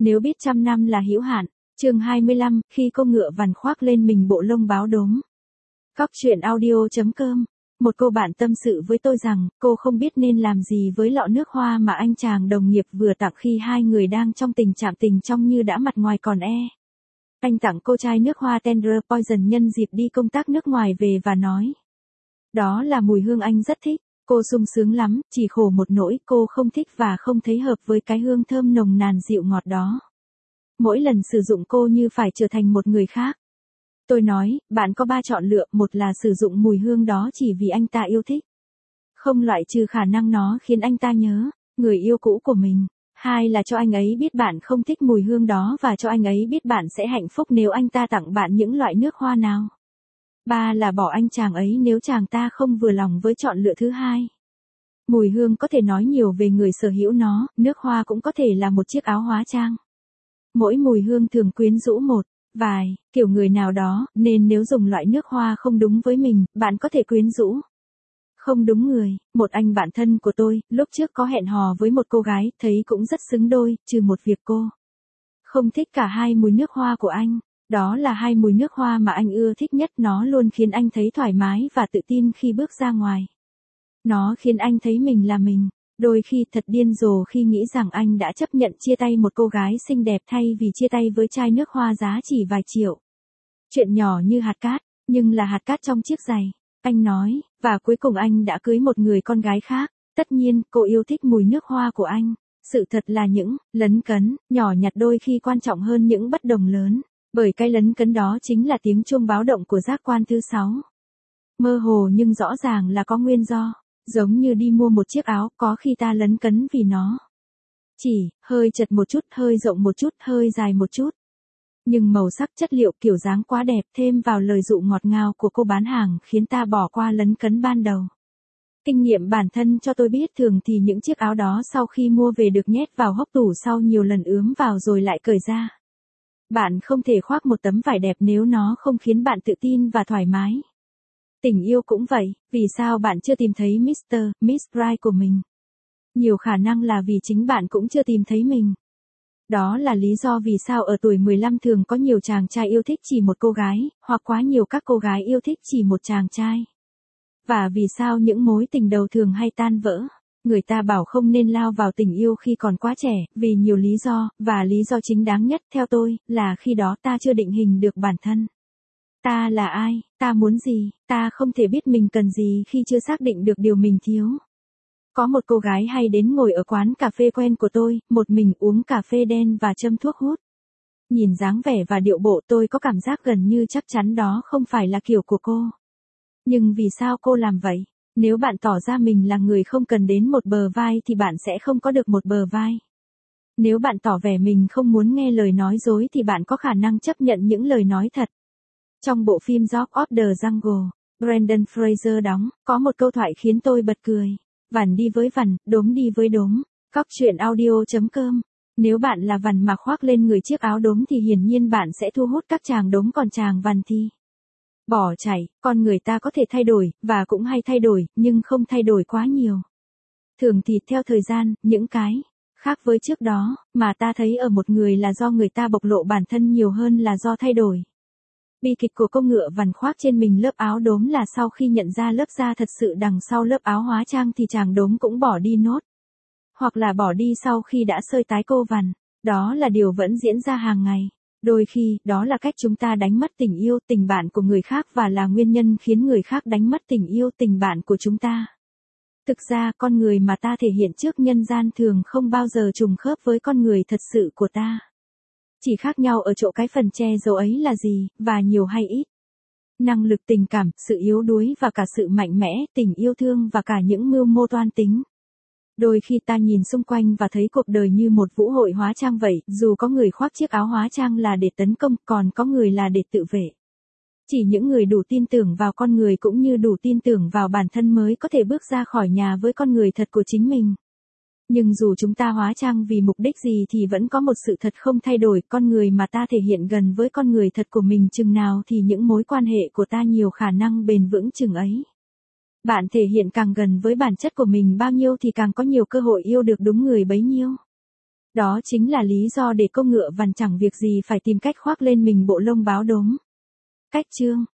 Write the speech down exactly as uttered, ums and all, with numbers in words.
Nếu biết trăm năm là hữu hạn. Chương hai mươi lăm, khi cô ngựa vằn khoác lên mình bộ lông báo đốm. Cóc truyện audio chấm com. Một cô bạn tâm sự với tôi rằng, cô không biết nên làm gì với lọ nước hoa mà anh chàng đồng nghiệp vừa tặng khi hai người đang trong tình trạng tình trong như đã mặt ngoài còn e. Anh tặng cô chai nước hoa Tender Poison nhân dịp đi công tác nước ngoài về và nói. Đó là mùi hương anh rất thích. Cô sung sướng lắm, chỉ khổ một nỗi cô không thích và không thấy hợp với cái hương thơm nồng nàn dịu ngọt đó. Mỗi lần sử dụng cô như phải trở thành một người khác. Tôi nói, bạn có ba chọn lựa, một là sử dụng mùi hương đó chỉ vì anh ta yêu thích. Không loại trừ khả năng nó khiến anh ta nhớ, người yêu cũ của mình. Hai là cho anh ấy biết bạn không thích mùi hương đó và cho anh ấy biết bạn sẽ hạnh phúc nếu anh ta tặng bạn những loại nước hoa nào. Ba là bỏ anh chàng ấy nếu chàng ta không vừa lòng với chọn lựa thứ hai. Mùi hương có thể nói nhiều về người sở hữu nó, nước hoa cũng có thể là một chiếc áo hóa trang. Mỗi mùi hương thường quyến rũ một, vài, kiểu người nào đó, nên nếu dùng loại nước hoa không đúng với mình, bạn có thể quyến rũ. Không đúng người, một anh bạn thân của tôi, lúc trước có hẹn hò với một cô gái, thấy cũng rất xứng đôi, trừ một việc cô không thích cả hai mùi nước hoa của anh. Đó là hai mùi nước hoa mà anh ưa thích nhất, nó luôn khiến anh thấy thoải mái và tự tin khi bước ra ngoài. Nó khiến anh thấy mình là mình. Đôi khi thật điên rồ khi nghĩ rằng anh đã chấp nhận chia tay một cô gái xinh đẹp thay vì chia tay với chai nước hoa giá chỉ vài triệu. Chuyện nhỏ như hạt cát, nhưng là hạt cát trong chiếc giày. Anh nói, và cuối cùng anh đã cưới một người con gái khác. Tất nhiên, cô yêu thích mùi nước hoa của anh. Sự thật là những lấn cấn, nhỏ nhặt đôi khi quan trọng hơn những bất đồng lớn. Bởi cái lấn cấn đó chính là tiếng chuông báo động của giác quan thứ sáu. Mơ hồ nhưng rõ ràng là có nguyên do. Giống như đi mua một chiếc áo, có khi ta lấn cấn vì nó chỉ hơi chật một chút, hơi rộng một chút, hơi dài một chút. Nhưng màu sắc, chất liệu, kiểu dáng quá đẹp, thêm vào lời dụ ngọt ngào của cô bán hàng khiến ta bỏ qua lấn cấn ban đầu. Kinh nghiệm bản thân cho tôi biết thường thì những chiếc áo đó sau khi mua về được nhét vào hốc tủ sau nhiều lần ướm vào rồi lại cởi ra. Bạn không thể khoác một tấm vải đẹp nếu nó không khiến bạn tự tin và thoải mái. Tình yêu cũng vậy, vì sao bạn chưa tìm thấy mít tơ, Miss Right của mình? Nhiều khả năng là vì chính bạn cũng chưa tìm thấy mình. Đó là lý do vì sao ở tuổi mười lăm thường có nhiều chàng trai yêu thích chỉ một cô gái, hoặc quá nhiều các cô gái yêu thích chỉ một chàng trai. Và vì sao những mối tình đầu thường hay tan vỡ. Người ta bảo không nên lao vào tình yêu khi còn quá trẻ, vì nhiều lý do, và lý do chính đáng nhất theo tôi, là khi đó ta chưa định hình được bản thân. Ta là ai, ta muốn gì, ta không thể biết mình cần gì khi chưa xác định được điều mình thiếu. Có một cô gái hay đến ngồi ở quán cà phê quen của tôi, một mình uống cà phê đen và châm thuốc hút. Nhìn dáng vẻ và điệu bộ tôi có cảm giác gần như chắc chắn đó không phải là kiểu của cô. Nhưng vì sao cô làm vậy? Nếu bạn tỏ ra mình là người không cần đến một bờ vai thì bạn sẽ không có được một bờ vai. Nếu bạn tỏ vẻ mình không muốn nghe lời nói dối thì bạn có khả năng chấp nhận những lời nói thật. Trong bộ phim Dog of the Jungle, Brendan Fraser đóng, có một câu thoại khiến tôi bật cười. Vằn đi với vằn, đốm đi với đốm. Cóc truyện audio chấm com. Nếu bạn là vằn mà khoác lên người chiếc áo đốm thì hiển nhiên bạn sẽ thu hút các chàng đốm, còn chàng vằn thì bỏ chạy. Con người ta có thể thay đổi, và cũng hay thay đổi, nhưng không thay đổi quá nhiều. Thường thì theo thời gian, những cái khác với trước đó, mà ta thấy ở một người là do người ta bộc lộ bản thân nhiều hơn là do thay đổi. Bi kịch của cô ngựa vằn khoác trên mình lớp áo đốm là sau khi nhận ra lớp da thật sự đằng sau lớp áo hóa trang thì chàng đốm cũng bỏ đi nốt. Hoặc là bỏ đi sau khi đã sơi tái cô vằn. Đó là điều vẫn diễn ra hàng ngày. Đôi khi, đó là cách chúng ta đánh mất tình yêu, tình bạn của người khác và là nguyên nhân khiến người khác đánh mất tình yêu, tình bạn của chúng ta. Thực ra, con người mà ta thể hiện trước nhân gian thường không bao giờ trùng khớp với con người thật sự của ta. Chỉ khác nhau ở chỗ cái phần che giấu ấy là gì, và nhiều hay ít. Năng lực tình cảm, sự yếu đuối và cả sự mạnh mẽ, tình yêu thương và cả những mưu mô toan tính. Đôi khi ta nhìn xung quanh và thấy cuộc đời như một vũ hội hóa trang vậy, dù có người khoác chiếc áo hóa trang là để tấn công, còn có người là để tự vệ. Chỉ những người đủ tin tưởng vào con người cũng như đủ tin tưởng vào bản thân mới có thể bước ra khỏi nhà với con người thật của chính mình. Nhưng dù chúng ta hóa trang vì mục đích gì thì vẫn có một sự thật không thay đổi, con người mà ta thể hiện gần với con người thật của mình chừng nào thì những mối quan hệ của ta nhiều khả năng bền vững chừng ấy. Bạn thể hiện càng gần với bản chất của mình bao nhiêu thì càng có nhiều cơ hội yêu được đúng người bấy nhiêu. Đó chính là lý do để cô ngựa vằn chẳng việc gì phải tìm cách khoác lên mình bộ lông báo đốm. Cách chương